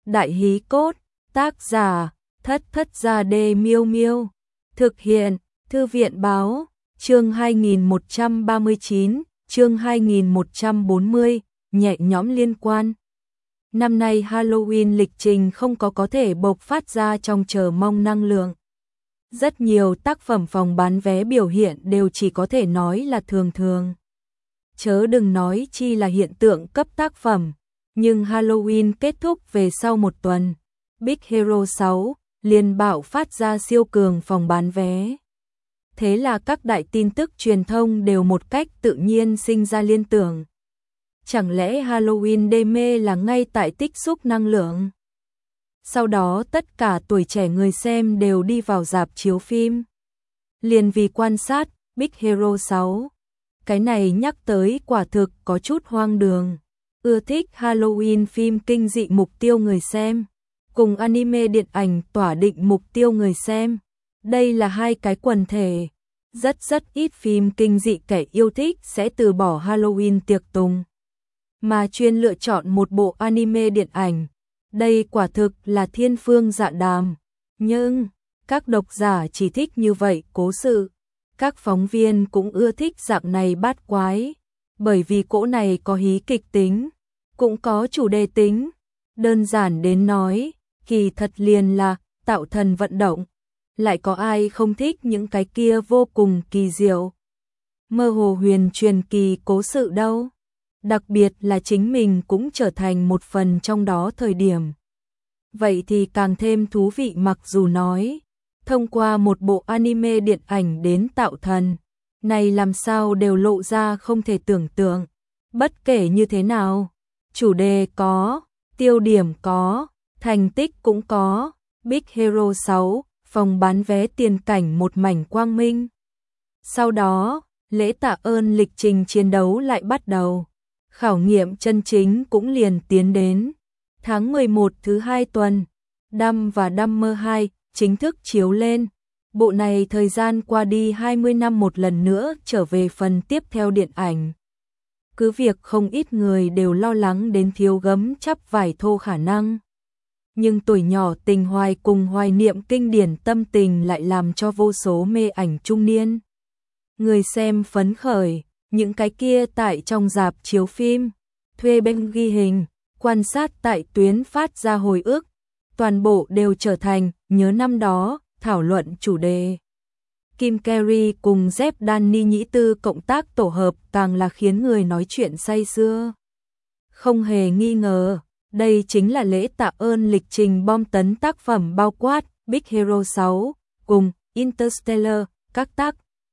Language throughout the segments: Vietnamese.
Đại hí cốt, tác giả, Thất Thất Gia Đê Miêu Miêu. Thực hiện, Thư viện báo, chương 2139, chương 2140, nhẹ nhõm liên quan. Năm nay Halloween lịch trình không có thể bộc phát ra trong chờ mong năng lượng. Rất nhiều tác phẩm phòng bán vé biểu hiện đều chỉ có thể nói là thường thường. Chớ đừng nói chi là hiện tượng cấp tác phẩm. Nhưng Halloween kết thúc về sau một tuần, Big Hero 6 liền bạo phát ra siêu cường phòng bán vé. Thế là các đại tin tức truyền thông đều một cách tự nhiên sinh ra liên tưởng. Chẳng lẽ Halloween đê mê là ngay tại tích xúc năng lượng? Sau đó tất cả tuổi trẻ người xem đều đi vào rạp chiếu phim. Liền vì quan sát Big Hero 6. Cái này nhắc tới quả thực có chút hoang đường. Ưa thích Halloween phim kinh dị mục tiêu người xem, cùng anime điện ảnh tỏa định mục tiêu người xem. Đây là hai cái quần thể. Rất ít phim kinh dị kẻ yêu thích sẽ từ bỏ Halloween tiệc tùng, mà chuyên lựa chọn một bộ anime điện ảnh. Đây quả thực là thiên phương dạ đàm. Nhưng, các độc giả chỉ thích như vậy cố sự. Các phóng viên cũng ưa thích dạng này bát quái. Bởi vì cỗ này có hí kịch tính, cũng có chủ đề tính. Đơn giản đến nói, kỳ thật liền là tạo thần vận động. Lại có ai không thích những cái kia vô cùng kỳ diệu, mơ hồ huyền truyền kỳ cố sự đâu. Đặc biệt là chính mình cũng trở thành một phần trong đó thời điểm. Vậy thì càng thêm thú vị, mặc dù nói, thông qua một bộ anime điện ảnh đến tạo thần, này làm sao đều lộ ra không thể tưởng tượng. Bất kể như thế nào, chủ đề có, tiêu điểm có, thành tích cũng có, Big Hero 6, phòng bán vé tiền cảnh một mảnh quang minh. Sau đó, lễ tạ ơn lịch trình chiến đấu lại bắt đầu. Khảo nghiệm chân chính cũng liền tiến đến. Tháng 11 thứ 2 tuần, Dumb và Dumber 2 chính thức chiếu lên. Bộ này thời gian qua đi 20 năm một lần nữa trở về phần tiếp theo điện ảnh. Cứ việc không ít người đều lo lắng đến thiếu gấm chắp vải thô khả năng. Nhưng tuổi nhỏ tình hoài cùng hoài niệm kinh điển tâm tình lại làm cho vô số mê ảnh trung niên người xem phấn khởi. Những cái kia tại trong rạp chiếu phim, thuê bên ghi hình, quan sát tại tuyến phát ra hồi ức, toàn bộ đều trở thành nhớ năm đó, thảo luận chủ đề. Kim Carey cùng Jeff Dani nhĩ tư cộng tác tổ hợp càng là khiến người nói chuyện say sưa. Không hề nghi ngờ, đây chính là lễ tạ ơn lịch trình bom tấn tác phẩm bao quát Big Hero 6 cùng Interstellar. Các tác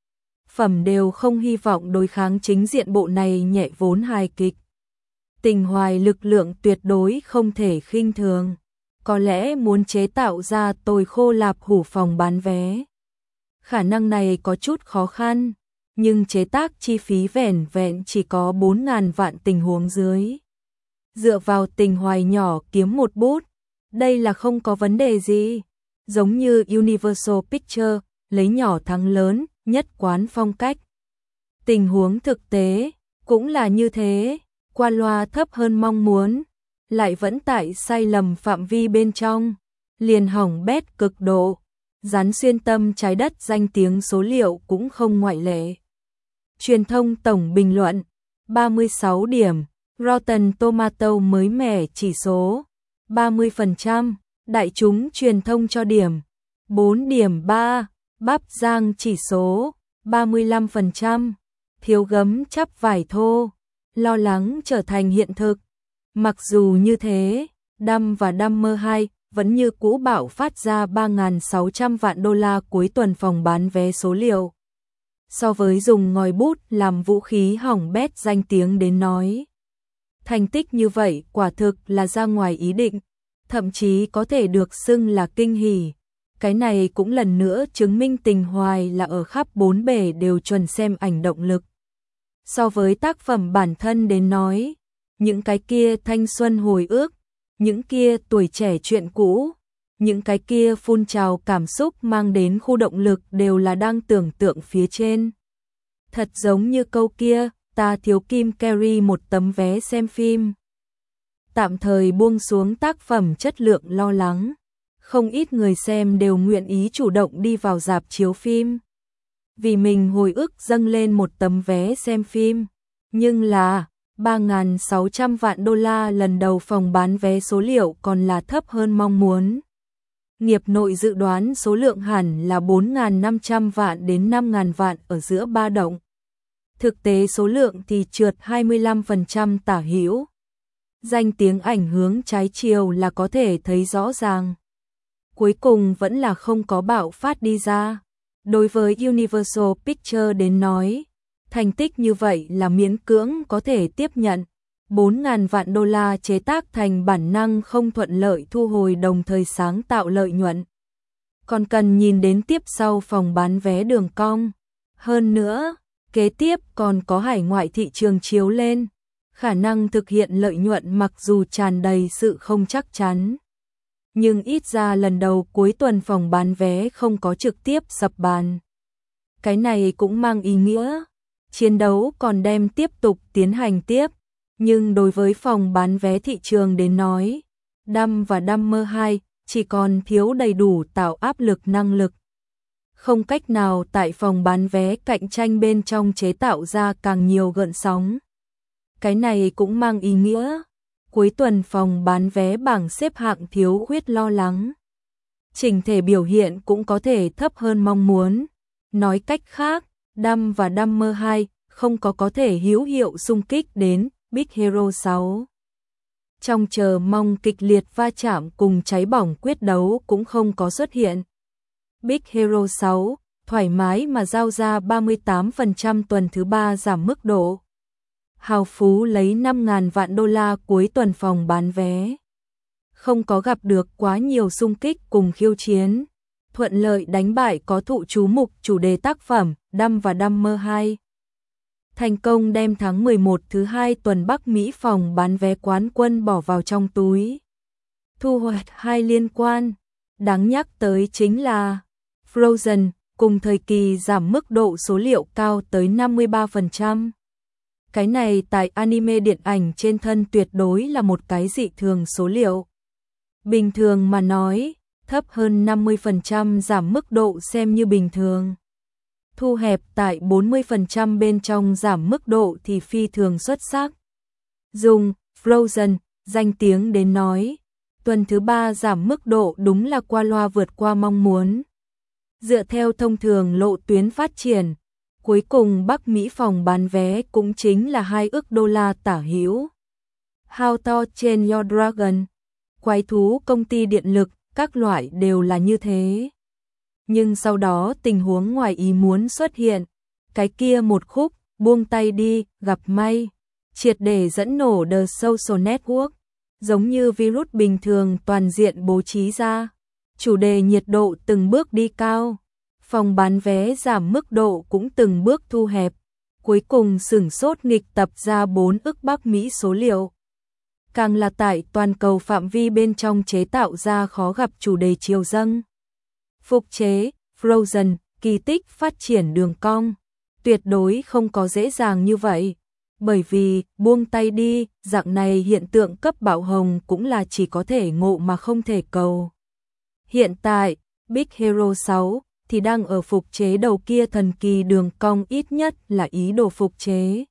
phẩm đều không hy vọng đối kháng chính diện bộ này nhẹ vốn hài kịch. Tình hoài lực lượng tuyệt đối không thể khinh thường. Có lẽ muốn chế tạo ra tồi khô lạp hủ phòng bán vé, khả năng này có chút khó khăn, nhưng chế tác chi phí vẻn vẹn chỉ có 4.000 vạn tình huống dưới. Dựa vào tình hoài nhỏ kiếm một bút, đây là không có vấn đề gì. Giống như Universal Pictures, lấy nhỏ thắng lớn, nhất quán phong cách. Tình huống thực tế cũng là như thế, qua loa thấp hơn mong muốn, lại vẫn tại sai lầm phạm vi bên trong, liền hỏng bét cực độ. Rắn xuyên tâm trái đất danh tiếng số liệu cũng không ngoại lệ. Truyền thông tổng bình luận 36 điểm, Rotten Tomato mới mẻ chỉ số 30%, đại chúng truyền thông cho điểm 4.3, Bắp Giang chỉ số 35%, thiếu gấm chắp vải thô, lo lắng trở thành hiện thực. Mặc dù như thế, Dumb và Dumber 2 vẫn như cũ bạo phát ra 3.600 vạn đô la cuối tuần phòng bán vé số liệu. So với dùng ngòi bút làm vũ khí hỏng bét danh tiếng đến nói, thành tích như vậy quả thực là ra ngoài ý định, thậm chí có thể được xưng là kinh hỉ. Cái này cũng lần nữa chứng minh tình hoài là ở khắp bốn bể đều chuẩn xem ảnh động lực. So với tác phẩm bản thân đến nói, những cái kia thanh xuân hồi ức, những kia tuổi trẻ chuyện cũ, những cái kia phun trào cảm xúc mang đến khu động lực đều là đang tưởng tượng phía trên. Thật giống như câu kia, ta thiếu Kim Carey một tấm vé xem phim. tạm thời buông xuống tác phẩm chất lượng lo lắng. Không ít người xem đều nguyện ý chủ động đi vào rạp chiếu phim. Vì mình hồi ức dâng lên một tấm vé xem phim. Nhưng là 3.600 vạn đô la lần đầu phòng bán vé số liệu còn là thấp hơn mong muốn. Nghiệp nội dự đoán số lượng hẳn là 4.500 vạn đến 5.000 vạn ở giữa ba động. Thực tế số lượng thì trượt 25% tả hữu. Danh tiếng ảnh hướng trái chiều là có thể thấy rõ ràng. Cuối cùng vẫn là không có bạo phát đi ra. Đối với Universal Pictures đến nói, thành tích như vậy là miễn cưỡng có thể tiếp nhận. 4.000 vạn đô la chế tác thành bản năng không thuận lợi thu hồi đồng thời sáng tạo lợi nhuận. Còn cần nhìn đến tiếp sau phòng bán vé đường cong. Hơn nữa, kế tiếp còn có hải ngoại thị trường chiếu lên. Khả năng thực hiện lợi nhuận mặc dù tràn đầy sự không chắc chắn. Nhưng ít ra lần đầu cuối tuần phòng bán vé không có trực tiếp sập bàn. Cái này cũng mang ý nghĩa chiến đấu còn đem tiếp tục tiến hành tiếp. Nhưng đối với phòng bán vé thị trường đến nói, Dumb và Dumber 2 chỉ còn thiếu đầy đủ tạo áp lực năng lực. Không cách nào tại phòng bán vé cạnh tranh bên trong chế tạo ra càng nhiều gợn sóng. Cái này cũng mang ý nghĩa cuối tuần phòng bán vé bảng xếp hạng thiếu khuyết lo lắng. Chỉnh thể biểu hiện cũng có thể thấp hơn mong muốn. Nói cách khác, Dumb và Dumber 2 không có thể hữu hiệu xung kích đến Big Hero 6. Trong chờ mong kịch liệt va chạm cùng cháy bỏng quyết đấu cũng không có xuất hiện. Big Hero 6 thoải mái mà giao ra 38% tuần thứ 3 giảm mức độ. Hào phú lấy 5.000 vạn đô la cuối tuần phòng bán vé. Không có gặp được quá nhiều xung kích cùng khiêu chiến. Thuận lợi đánh bại có thụ chú mục chủ đề tác phẩm Dumb và Dumber 2. Thành công đem tháng 11 thứ 2 tuần Bắc Mỹ phòng bán vé quán quân bỏ vào trong túi. Thu hoạch 2 liên quan. Đáng nhắc tới chính là Frozen cùng thời kỳ giảm mức độ số liệu cao tới 53%. Cái này tại anime điện ảnh trên thân tuyệt đối là một cái dị thường số liệu. Bình thường mà nói, thấp hơn 50% giảm mức độ xem như bình thường. Thu hẹp tại 40% bên trong giảm mức độ thì phi thường xuất sắc. Dùng Frozen danh tiếng đến nói, tuần thứ 3 giảm mức độ đúng là qua loa vượt qua mong muốn. Dựa theo thông thường lộ tuyến phát triển, cuối cùng Bắc Mỹ phòng bán vé cũng chính là 2 ức đô la tả hữu. How to Train Your Dragon, quái thú công ty điện lực, các loại đều là như thế. Nhưng sau đó tình huống ngoài ý muốn xuất hiện, cái kia một khúc, buông tay đi, gặp may, triệt để dẫn nổ The Social Network, giống như virus bình thường toàn diện bố trí ra. Chủ đề nhiệt độ từng bước đi cao, phòng bán vé giảm mức độ cũng từng bước thu hẹp, cuối cùng sửng sốt nghịch tập ra 4 ức Bắc Mỹ số liệu. Càng là tại toàn cầu phạm vi bên trong chế tạo ra khó gặp chủ đề chiều dâng. Phục chế, Frozen, kỳ tích phát triển đường cong, tuyệt đối không có dễ dàng như vậy. Bởi vì, buông tay đi, dạng này hiện tượng cấp bạo hồng cũng là chỉ có thể ngộ mà không thể cầu. Hiện tại, Big Hero 6 thì đang ở phục chế đầu kia thần kỳ đường cong, ít nhất là ý đồ phục chế.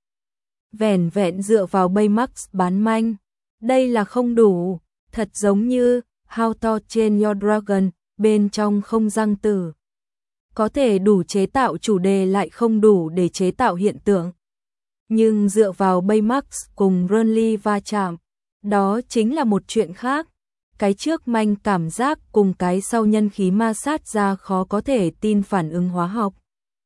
Vẻn vẹn dựa vào Baymax bán manh, đây là không đủ, thật giống như How to Train Your Dragon, bên trong không răng tử. Có thể đủ chế tạo chủ đề lại không đủ để chế tạo hiện tượng. Nhưng dựa vào Baymax cùng Renly va chạm, đó chính là một chuyện khác. Cái trước manh cảm giác cùng cái sau nhân khí ma sát ra khó có thể tin phản ứng hóa học.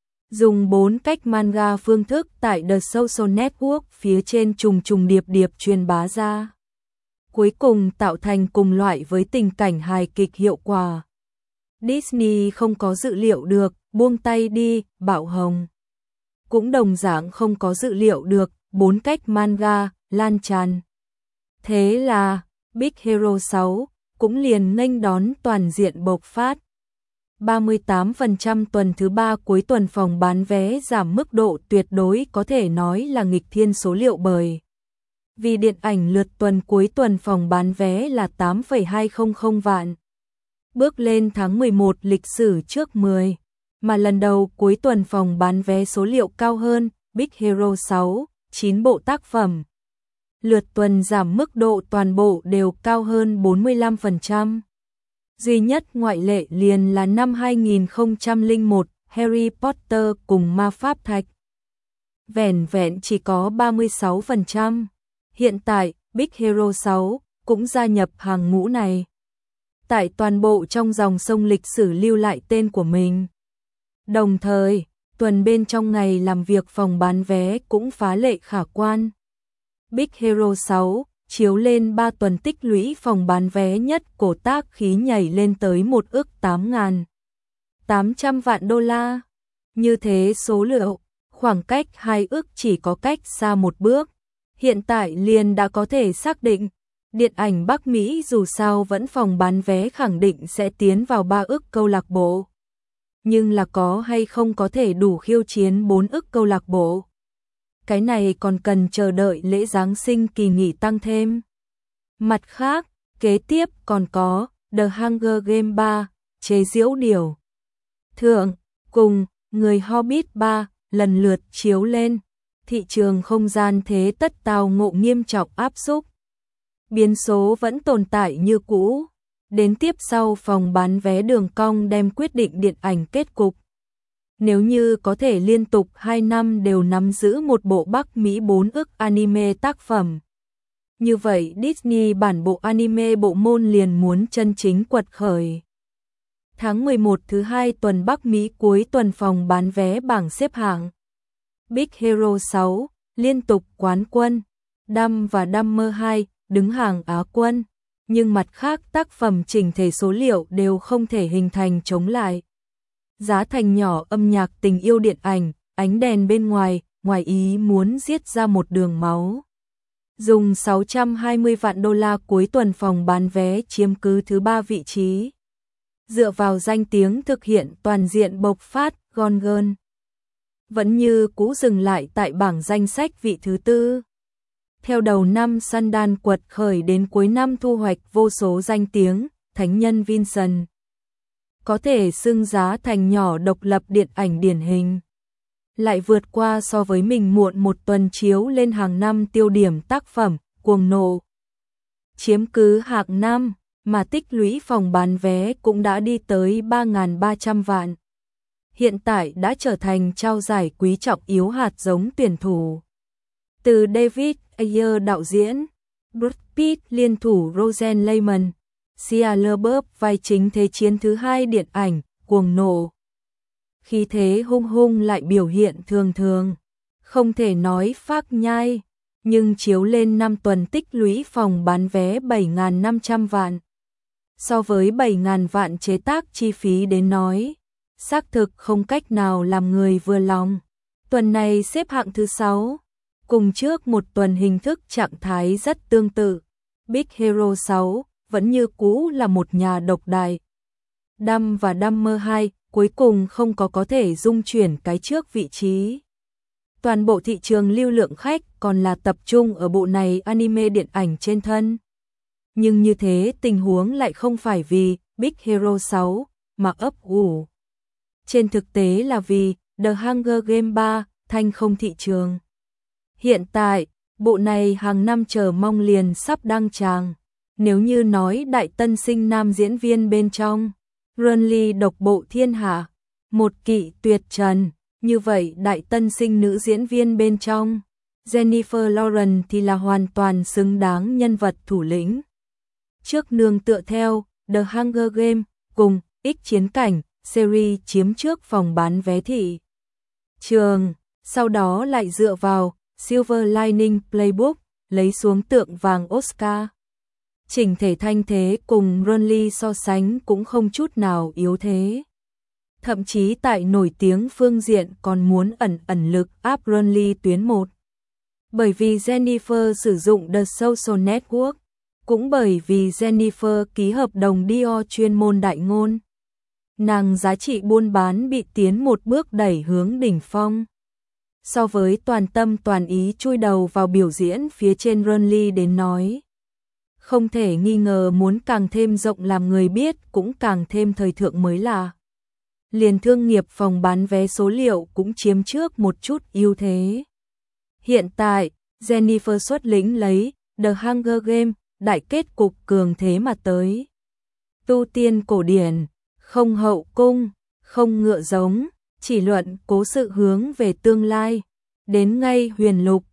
Dùng 4 cách manga phương thức tại The Social Network phía trên trùng điệp truyền bá ra. Cuối cùng tạo thành cùng loại với tình cảnh hài kịch hiệu quả. Disney không có dự liệu được, buông tay đi, bạo hồng. Cũng đồng dạng không có dự liệu được, 4 cách manga, lan tràn. Thế là, Big Hero 6 cũng liền nghênh đón toàn diện bộc phát. 38% tuần thứ 3 cuối tuần phòng bán vé giảm mức độ tuyệt đối có thể nói là nghịch thiên số liệu bởi Vì điện ảnh lượt tuần cuối tuần phòng bán vé là 8,200 vạn. Bước lên tháng 11 lịch sử trước 10, mà lần đầu cuối tuần phòng bán vé số liệu cao hơn, Big Hero 6, 9 bộ tác phẩm. Lượt tuần giảm mức độ toàn bộ đều cao hơn 45%. Duy nhất ngoại lệ liền là năm 2001, Harry Potter cùng Ma Pháp Thạch. Vẻn vẹn chỉ có 36%. Hiện tại, Big Hero 6 cũng gia nhập hàng ngũ này. Tại toàn bộ trong dòng sông lịch sử lưu lại tên của mình. Đồng thời, tuần bên trong ngày làm việc phòng bán vé cũng phá lệ khả quan. Big Hero 6 chiếu lên 3 tuần tích lũy phòng bán vé nhất cổ tác khí nhảy lên tới 1 ức 8.800 vạn đô la. Như thế số liệu, khoảng cách 2 ức chỉ có cách xa một bước. Hiện tại liền đã có thể xác định, điện ảnh Bắc Mỹ dù sao vẫn phòng bán vé khẳng định sẽ tiến vào 3 ức câu lạc bộ. Nhưng là có hay không có thể đủ khiêu chiến 4 ức câu lạc bộ. Cái này còn cần chờ đợi lễ Giáng sinh kỳ nghỉ tăng thêm. Mặt khác, kế tiếp còn có The Hunger Game 3, chế diễu điều thượng, cùng Người Hobbit 3 lần lượt chiếu lên. Thị trường không gian thế tất tao ngộ nghiêm trọng áp xúc. Biến số vẫn tồn tại như cũ. Đến tiếp sau phòng bán vé đường cong đem quyết định điện ảnh kết cục. Nếu như có thể liên tục 2 năm đều nắm giữ một bộ Bắc Mỹ 4 ức anime tác phẩm. Như vậy Disney bản bộ anime bộ môn liền muốn chân chính quật khởi. Tháng 11 thứ 2 tuần Bắc Mỹ cuối tuần phòng bán vé bảng xếp hạng. Big Hero 6 liên tục quán quân, Dumb và Dumber 2 đứng hàng Á quân, nhưng mặt khác tác phẩm chỉnh thể số liệu đều không thể hình thành chống lại. Giá thành nhỏ âm nhạc tình yêu điện ảnh, ánh đèn bên ngoài, ngoài ý muốn giết ra một đường máu. Dùng 620 vạn đô la cuối tuần phòng bán vé chiếm cứ thứ 3 vị trí. Dựa vào danh tiếng thực hiện toàn diện bộc phát, Gone Girl vẫn như cũ dừng lại tại bảng danh sách vị thứ 4. Theo đầu năm Sundance quật khởi đến cuối năm thu hoạch vô số danh tiếng, Thánh nhân Vincent có thể xưng giá thành nhỏ độc lập điện ảnh điển hình. Lại vượt qua so với mình muộn một tuần chiếu lên hàng năm tiêu điểm tác phẩm, Cuồng nộ. Chiếm cứ hạng năm, mà tích lũy phòng bán vé cũng đã đi tới 3.300 vạn. Hiện tại đã trở thành trao giải quý trọng yếu hạt giống tuyển thủ. Từ David Ayer đạo diễn, Brad Pitt liên thủ Roseanne Lehman, Shia LaBeouf vai chính thế chiến thứ 2 điện ảnh, Cuồng nộ. Khí thế hung hung lại biểu hiện thường thường, không thể nói phác nhai, nhưng chiếu lên 5 tuần tích lũy phòng bán vé 7.500 vạn. So với 7.000 vạn chế tác chi phí đến nói, xác thực không cách nào làm người vừa lòng. Tuần này xếp hạng thứ 6, cùng trước một tuần hình thức trạng thái rất tương tự. Big Hero 6 vẫn như cũ là một nhà độc đại. Dumb và Dumber 2 cuối cùng không có thể dung chuyển cái trước vị trí. Toàn bộ thị trường lưu lượng khách còn là tập trung ở bộ này anime điện ảnh trên thân. Nhưng như thế tình huống lại không phải vì Big Hero 6 mà ấp ủ. Trên thực tế là vì The Hunger Game 3 thanh không thị trường. Hiện tại, bộ này hàng năm chờ mong liền sắp đăng tràng. Nếu như nói đại tân sinh nam diễn viên bên trong, Renly độc bộ thiên hạ, một kỵ tuyệt trần, như vậy đại tân sinh nữ diễn viên bên trong, Jennifer Lawrence thì là hoàn toàn xứng đáng nhân vật thủ lĩnh. Trước nương tựa theo The Hunger Game cùng X chiến cảnh, series chiếm trước phòng bán vé thị trường, sau đó lại dựa vào Silver Lining Playbook, lấy xuống tượng vàng Oscar. Chỉnh thể thanh thế cùng Renly so sánh cũng không chút nào yếu thế. Thậm chí tại nổi tiếng phương diện còn muốn ẩn lực áp Renly tuyến 1. Bởi vì Jennifer sử dụng The Social Network, cũng bởi vì Jennifer ký hợp đồng Dior chuyên môn đại ngôn. Nàng giá trị buôn bán bị tiến một bước đẩy hướng đỉnh phong. so với toàn tâm toàn ý chui đầu vào biểu diễn phía trên Runly đến nói. Không thể nghi ngờ muốn càng thêm rộng làm người biết cũng càng thêm thời thượng mới là. Liền thương nghiệp phòng bán vé số liệu cũng chiếm trước một chút ưu thế. Hiện tại, Jennifer xuất lĩnh lấy The Hunger Games, đại kết cục cường thế mà tới. Tu tiên cổ điển, không hậu cung, không ngựa giống, chỉ luận cố sự hướng về tương lai. Đến ngay huyền lục,